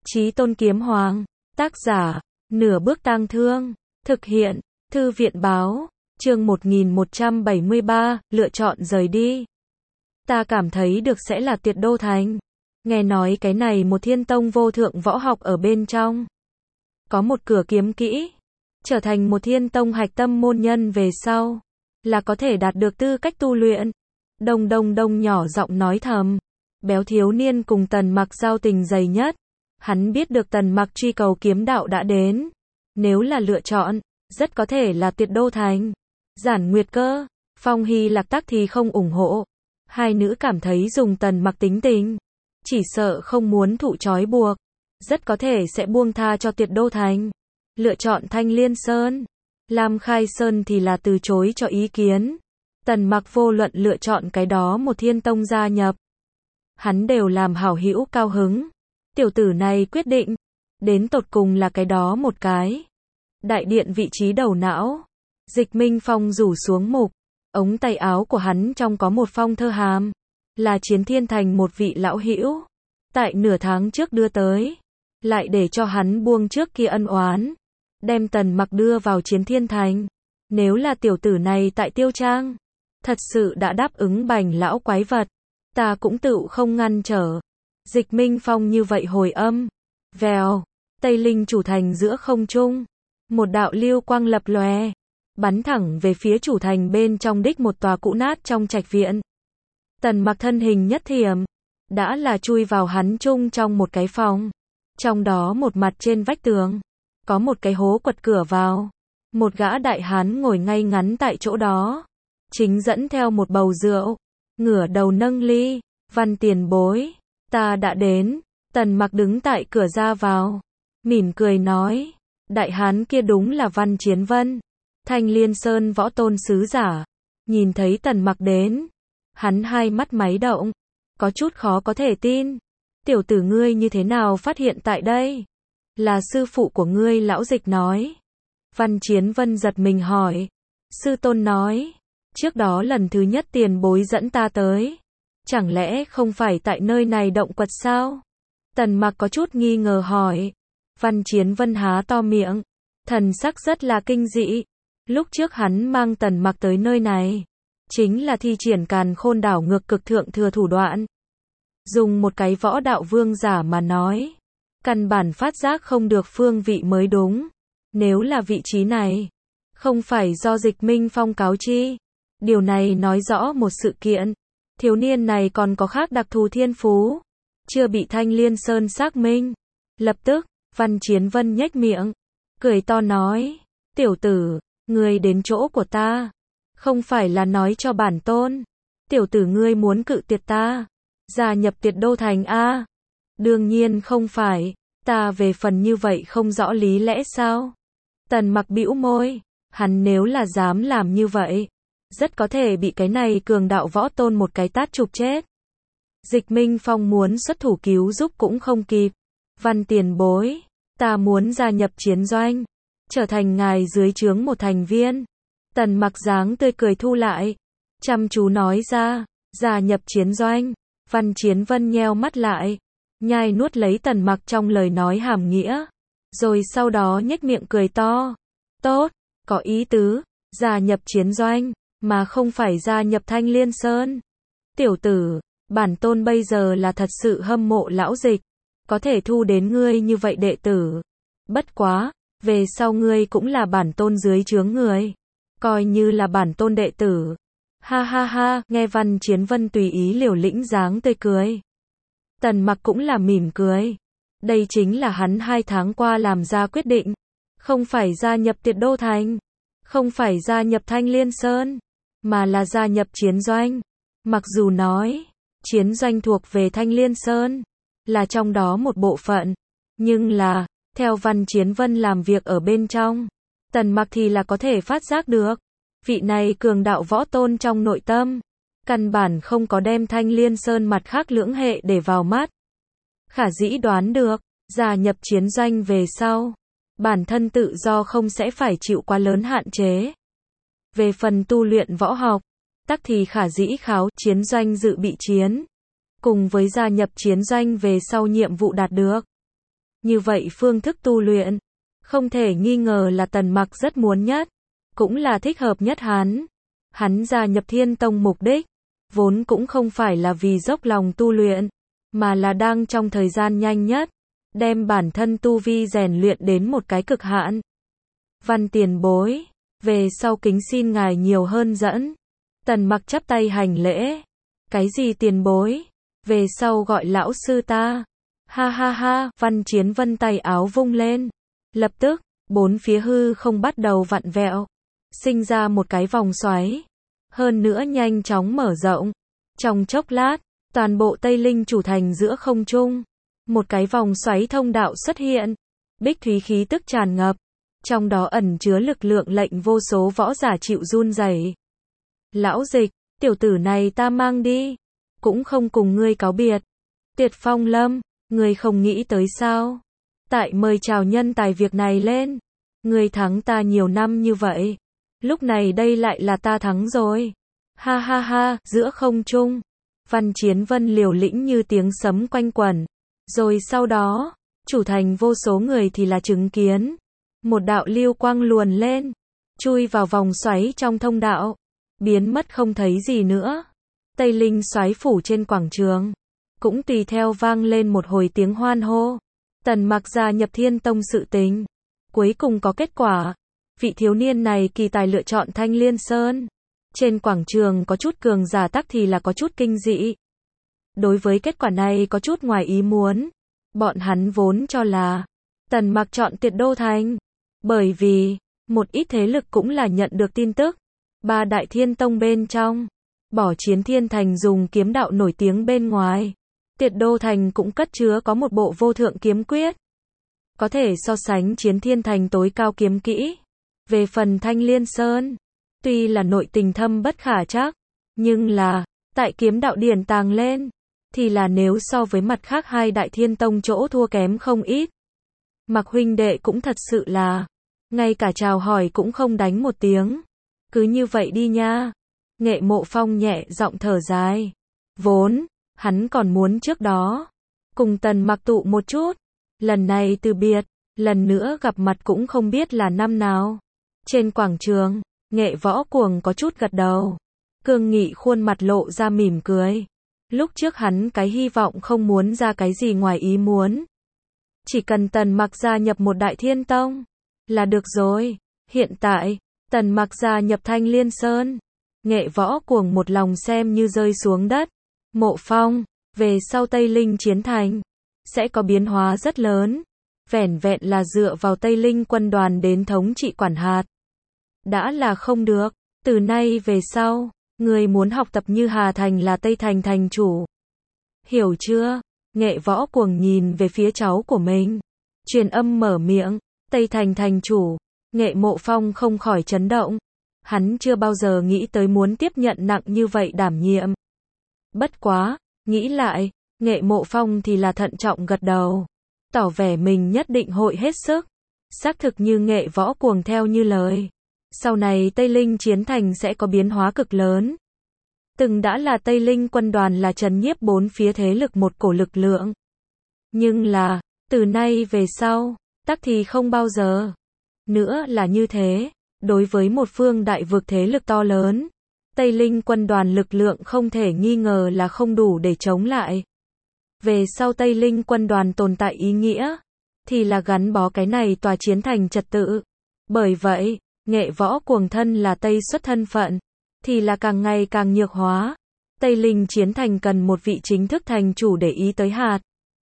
Chí Tôn Kiếm Hoàng, tác giả, Nửa Bước Tang Thương, thực hiện, Thư viện Báo, chương 1173, lựa chọn rời đi. Ta cảm thấy được sẽ là Tuyệt Đô Thành. Nghe nói cái này một thiên tông vô thượng võ học ở bên trong. Có một cửa kiếm kỹ, trở thành một thiên tông hạch tâm môn nhân về sau, là có thể đạt được tư cách tu luyện. Đông Đông Đông nhỏ giọng nói thầm. Béo thiếu niên cùng Tần Mặc giao tình dày nhất. Hắn biết được Tần Mặc truy cầu kiếm đạo đã đến. Nếu là lựa chọn, rất có thể là Tuyệt Đô Thành. Giản Nguyệt Cơ, Phong Hy Lạc Tắc thì không ủng hộ. Hai nữ cảm thấy dùng Tần Mặc tính tình, chỉ sợ không muốn thụ trói buộc, rất có thể sẽ buông tha cho Tuyệt Đô Thành. Lựa chọn Thanh Liên Sơn. Lam Khai Sơn thì là từ chối cho ý kiến. Tần Mặc vô luận lựa chọn cái đó một thiên tông gia nhập, hắn đều làm hảo hữu cao hứng. Tiểu tử này quyết định, đến tột cùng là cái đó một cái. Đại điện vị trí đầu não, Dịch Minh Phong rủ xuống mục, ống tay áo của hắn trong có một phong thơ hàm, là Chiến Thiên Thành một vị lão hữu, tại nửa tháng trước đưa tới, lại để cho hắn buông trước kia ân oán, đem Tần Mặc đưa vào Chiến Thiên Thành. Nếu là tiểu tử này tại Tiêu Trang, thật sự đã đáp ứng Bành lão quái vật, ta cũng tự không ngăn trở. Dịch Minh Phong như vậy hồi âm. Vèo, Tây Linh chủ thành giữa không trung, một đạo lưu quang lập lòe, bắn thẳng về phía chủ thành bên trong đích một tòa cũ nát trong trạch viện. Tần Mặc thân hình nhất thiểm, đã là chui vào hắn chung trong một cái phòng. Trong đó một mặt trên vách tường, có một cái hố quật cửa vào. Một gã đại hán ngồi ngay ngắn tại chỗ đó, chính dẫn theo một bầu rượu, ngửa đầu nâng ly. Văn tiền bối, ta đã đến. Tần Mặc đứng tại cửa ra vào, mỉm cười nói. Đại hán kia đúng là Văn Chiến Vân, Thanh Liên Sơn võ tôn sứ giả. Nhìn thấy Tần Mặc đến, hắn hai mắt máy động, có chút khó có thể tin. Tiểu tử ngươi như thế nào phát hiện tại đây? Là sư phụ của ngươi lão Dịch nói. Văn Chiến Vân giật mình hỏi. Sư tôn nói, trước đó lần thứ nhất tiền bối dẫn ta tới, chẳng lẽ không phải tại nơi này động quật sao? Tần Mặc có chút nghi ngờ hỏi. Văn Chiến Vân há to miệng, thần sắc rất là kinh dị. Lúc trước hắn mang Tần Mặc tới nơi này, chính là thi triển Càn Khôn đảo ngược cực thượng thừa thủ đoạn. Dùng một cái võ đạo vương giả mà nói, căn bản phát giác không được phương vị mới đúng. Nếu là vị trí này, không phải do Dịch Minh Phong cáo chi. Điều này nói rõ một sự kiện, thiếu niên này còn có khác đặc thù thiên phú, chưa bị Thanh Liên Sơn xác minh. Lập tức, Văn Chiến Vân nhếch miệng, cười to nói, tiểu tử, ngươi đến chỗ của ta, không phải là nói cho bản tôn, tiểu tử ngươi muốn cự tuyệt ta, gia nhập Tuyệt Đô Thành a? Đương nhiên không phải, ta về phần như vậy không rõ lý lẽ sao? Tần Mặc bĩu môi, hắn nếu là dám làm như vậy, rất có thể bị cái này cường đạo võ tôn một cái tát chụp chết. Dịch Minh Phong muốn xuất thủ cứu giúp cũng không kịp. Văn tiền bối, ta muốn gia nhập chiến doanh, trở thành ngài dưới trướng một thành viên. Tần Mặc dáng tươi cười thu lại, chăm chú nói ra, gia nhập chiến doanh. Văn Chiến Vân nheo mắt lại, nhai nuốt lấy Tần Mặc trong lời nói hàm nghĩa, rồi sau đó nhếch miệng cười to. Tốt, có ý tứ, gia nhập chiến doanh, mà không phải gia nhập Thanh Liên Sơn. Tiểu tử, bản tôn bây giờ là thật sự hâm mộ lão Dịch, có thể thu đến ngươi như vậy đệ tử. Bất quá, về sau ngươi cũng là bản tôn dưới trướng người, coi như là bản tôn đệ tử. Ha ha ha, nghe Văn Chiến Vân tùy ý liều lĩnh dáng tươi cười. Tần Mặc cũng là mỉm cười. Đây chính là hắn 2 tháng qua làm ra quyết định, không phải gia nhập Tuyệt Đô Thành, không phải gia nhập Thanh Liên Sơn, mà là gia nhập chiến doanh. Mặc dù nói, chiến doanh thuộc về Thanh Liên Sơn, là trong đó một bộ phận, nhưng là, theo Văn Chiến Vân làm việc ở bên trong, Tần Mặc thì là có thể phát giác được, vị này cường đạo võ tôn trong nội tâm, căn bản không có đem Thanh Liên Sơn mặt khác lưỡng hệ để vào mắt. Khả dĩ đoán được, gia nhập chiến doanh về sau, bản thân tự do không sẽ phải chịu quá lớn hạn chế. Về phần tu luyện võ học, tắc thì khả dĩ kháo chiến doanh dự bị chiến, cùng với gia nhập chiến doanh về sau nhiệm vụ đạt được. Như vậy phương thức tu luyện, không thể nghi ngờ là Tần Mặc rất muốn nhất, cũng là thích hợp nhất hắn. Hắn gia nhập Thiên Tông mục đích, vốn cũng không phải là vì dốc lòng tu luyện, mà là đang trong thời gian nhanh nhất, đem bản thân tu vi rèn luyện đến một cái cực hạn. Văn tiền bối, về sau kính xin ngài nhiều hơn dẫn. Tần Mặc chắp tay hành lễ. Cái gì tiền bối? Về sau gọi lão sư ta. Ha ha ha, Văn Chiến Vân tay áo vung lên. Lập tức, bốn phía hư không bắt đầu vặn vẹo, sinh ra một cái vòng xoáy. Hơn nữa nhanh chóng mở rộng. Trong chốc lát, toàn bộ Tây Linh chủ thành giữa không trung. Một cái vòng xoáy thông đạo xuất hiện. Bích thúy khí tức tràn ngập. Trong đó ẩn chứa lực lượng lệnh vô số võ giả chịu run rẩy. Lão Dịch, tiểu tử này ta mang đi. Cũng không cùng ngươi cáo biệt. Tuyệt Phong Lâm, ngươi không nghĩ tới sao? Tại mời chào nhân tài việc này lên. Ngươi thắng ta nhiều năm như vậy. Lúc này đây lại là ta thắng rồi. Ha ha ha, giữa không trung. Văn Chiến Vân liều lĩnh như tiếng sấm quanh quẩn. Rồi sau đó, chủ thành vô số người thì là chứng kiến. Một đạo lưu quang luồn lên, chui vào vòng xoáy trong thông đạo, biến mất không thấy gì nữa. Tây Linh xoáy phủ trên quảng trường, cũng tùy theo vang lên một hồi tiếng hoan hô. Tần Mặc gia nhập Thiên Tông sự tình, cuối cùng có kết quả. Vị thiếu niên này kỳ tài lựa chọn Thanh Liên Sơn. Trên quảng trường có chút cường giả tắc thì là có chút kinh dị. Đối với kết quả này có chút ngoài ý muốn. Bọn hắn vốn cho là Tần Mặc chọn Tuyệt Đô Thành. Bởi vì, một ít thế lực cũng là nhận được tin tức. Ba đại thiên tông bên trong, bỏ Chiến Thiên Thành dùng kiếm đạo nổi tiếng bên ngoài. Tuyệt Đô Thành cũng cất chứa có một bộ vô thượng kiếm quyết. Có thể so sánh Chiến Thiên Thành tối cao kiếm kỹ. Về phần Thanh Liên Sơn, tuy là nội tình thâm bất khả trắc, nhưng là, tại kiếm đạo điển tàng lên, thì là nếu so với mặt khác hai đại thiên tông chỗ thua kém không ít. Mặc huynh đệ cũng thật sự là, ngay cả chào hỏi cũng không đánh một tiếng. Cứ như vậy đi nha. Nghệ Mộ Phong nhẹ giọng thở dài. Vốn, hắn còn muốn trước đó, cùng Tần Mặc tụ một chút. Lần này từ biệt, lần nữa gặp mặt cũng không biết là năm nào. Trên quảng trường, Nghệ Võ Cuồng có chút gật đầu. Cương nghị khuôn mặt lộ ra mỉm cười. Lúc trước hắn cái hy vọng không muốn ra cái gì ngoài ý muốn. Chỉ cần Tần Mặc gia nhập một đại thiên tông là được rồi. Hiện tại, Tần Mặc gia nhập Thanh Liên Sơn. Nghệ Võ Cuồng một lòng xem như rơi xuống đất. Mộ Phong, về sau Tây Linh chiến thành, sẽ có biến hóa rất lớn. Vẻn vẹn là dựa vào Tây Linh quân đoàn đến thống trị quản hạt. Đã là không được. Từ nay về sau, người muốn học tập như Hà Thành là Tây Thành thành chủ. Hiểu chưa? Nghệ Võ Cuồng nhìn về phía cháu của mình. Truyền âm mở miệng. Tây Thành thành chủ. Nghệ Mộ Phong không khỏi chấn động. Hắn chưa bao giờ nghĩ tới muốn tiếp nhận nặng như vậy đảm nhiệm. Bất quá, nghĩ lại, Nghệ Mộ Phong thì là thận trọng gật đầu. Tỏ vẻ mình nhất định hội hết sức. Xác thực như Nghệ Võ Cuồng theo như lời. Sau này Tây Linh chiến thành sẽ có biến hóa cực lớn. Từng đã là Tây Linh quân đoàn là trấn nhiếp bốn phía thế lực một cổ lực lượng. Nhưng là, từ nay về sau, tắc thì không bao giờ nữa là như thế. Đối với một phương đại vực thế lực to lớn, Tây Linh quân đoàn lực lượng không thể nghi ngờ là không đủ để chống lại. Về sau Tây Linh quân đoàn tồn tại ý nghĩa, thì là gắn bó cái này tòa chiến thành trật tự. Bởi vậy, Nghệ Võ Cuồng thân là Tây xuất thân phận, thì là càng ngày càng nhược hóa. Tây Linh chiến thành cần một vị chính thức thành chủ để ý tới hạt.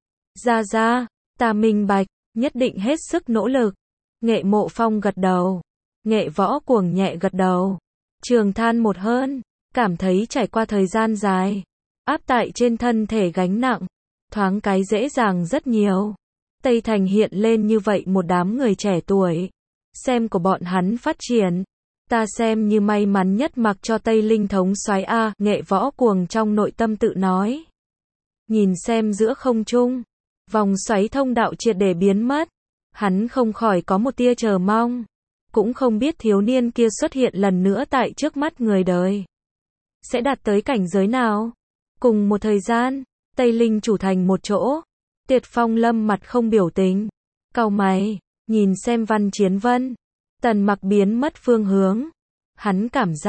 Ra, ta minh bạch, nhất định hết sức nỗ lực. Nghệ Mộ Phong gật đầu. Nghệ Võ Cuồng nhẹ gật đầu. Trường than một hơn, cảm thấy trải qua thời gian dài, áp tại trên thân thể gánh nặng, thoáng cái dễ dàng rất nhiều. Tây Thành hiện lên như vậy một đám người trẻ tuổi. Xem của bọn hắn phát triển. Ta xem như may mắn nhất mặc cho Tây Linh thống soái A, Nghệ Võ Cuồng trong nội tâm tự nói. Nhìn xem giữa không trung, vòng xoáy thông đạo triệt để biến mất. Hắn không khỏi có một tia chờ mong. Cũng không biết thiếu niên kia xuất hiện lần nữa tại trước mắt người đời sẽ đạt tới cảnh giới nào. Cùng một thời gian, Tây Linh chủ thành một chỗ. Tuyệt Phong Lâm mặt không biểu tình. Cau mày, nhìn xem Văn Chiến Vân. Tần Mặc biến mất phương hướng. Hắn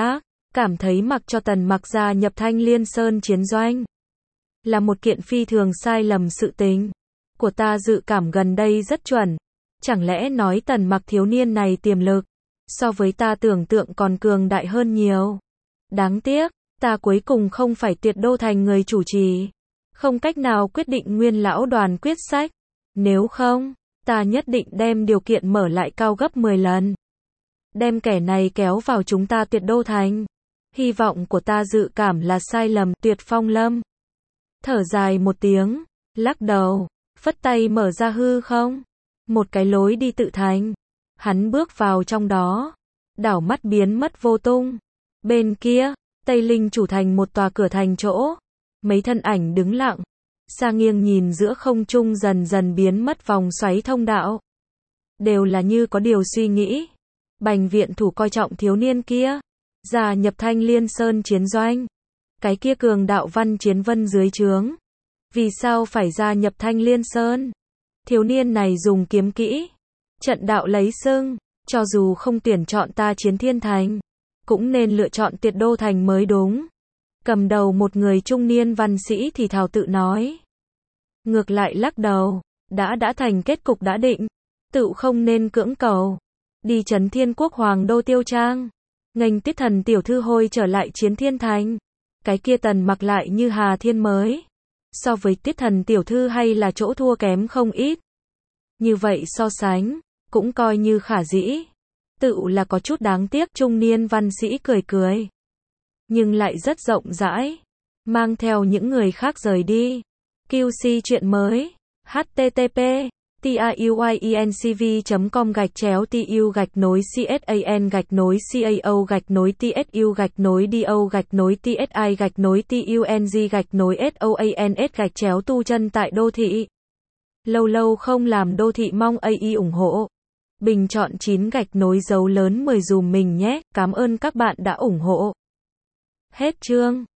cảm thấy mặc cho Tần Mặc gia nhập Thanh Liên Sơn chiến doanh là một kiện phi thường sai lầm sự tình. Của ta dự cảm gần đây rất chuẩn. Chẳng lẽ nói Tần Mặc thiếu niên này tiềm lực so với ta tưởng tượng còn cường đại hơn nhiều. Đáng tiếc, ta cuối cùng không phải Tuyệt Đô Thành người chủ trì, không cách nào quyết định Nguyên lão đoàn quyết sách. Nếu không, ta nhất định đem điều kiện mở lại cao gấp 10 lần. Đem kẻ này kéo vào chúng ta Tuyệt Đô Thành. Hy vọng của ta dự cảm là sai lầm. Tuyệt Phong Lâm thở dài một tiếng, lắc đầu, phất tay mở ra hư không. Một cái lối đi tự thành. Hắn bước vào trong đó, đảo mắt biến mất vô tung. Bên kia, Tây Linh chủ thành một tòa cửa thành chỗ. Mấy thân ảnh đứng lặng, xa nghiêng nhìn giữa không trung dần dần biến mất vòng xoáy thông đạo. Đều là như có điều suy nghĩ. Bành viện thủ coi trọng thiếu niên kia, gia nhập Thanh Liên Sơn chiến doanh. Cái kia cường đạo Văn Chiến Vân dưới trướng. Vì sao phải gia nhập Thanh Liên Sơn? Thiếu niên này dùng kiếm kỹ, trận đạo lấy xưng, cho dù không tuyển chọn ta Chiến Thiên Thành, cũng nên lựa chọn Tuyệt Đô Thành mới đúng. Cầm đầu một người trung niên văn sĩ thì thào tự nói. Ngược lại lắc đầu, đã thành kết cục đã định, tự không nên cưỡng cầu. Đi trấn Thiên Quốc Hoàng đô Tiêu Trang, nghênh Tiết Thần tiểu thư hôi trở lại Chiến Thiên Thành. Cái kia Tần Mặc lại như Hà Thiên mới. So với Tiết Thần tiểu thư hay là chỗ thua kém không ít. Như vậy so sánh, cũng coi như khả dĩ. Tự là có chút đáng tiếc. Trung niên văn sĩ cười cười, nhưng lại rất rộng rãi, mang theo những người khác rời đi. QC chuyện mới. http tu chân tại đô thị. Lâu lâu không làm đô thị mong AI ủng hộ. Bình chọn 9 dấu lớn 10 dùm mình nhé. Cảm ơn các bạn đã ủng hộ. Hết chương.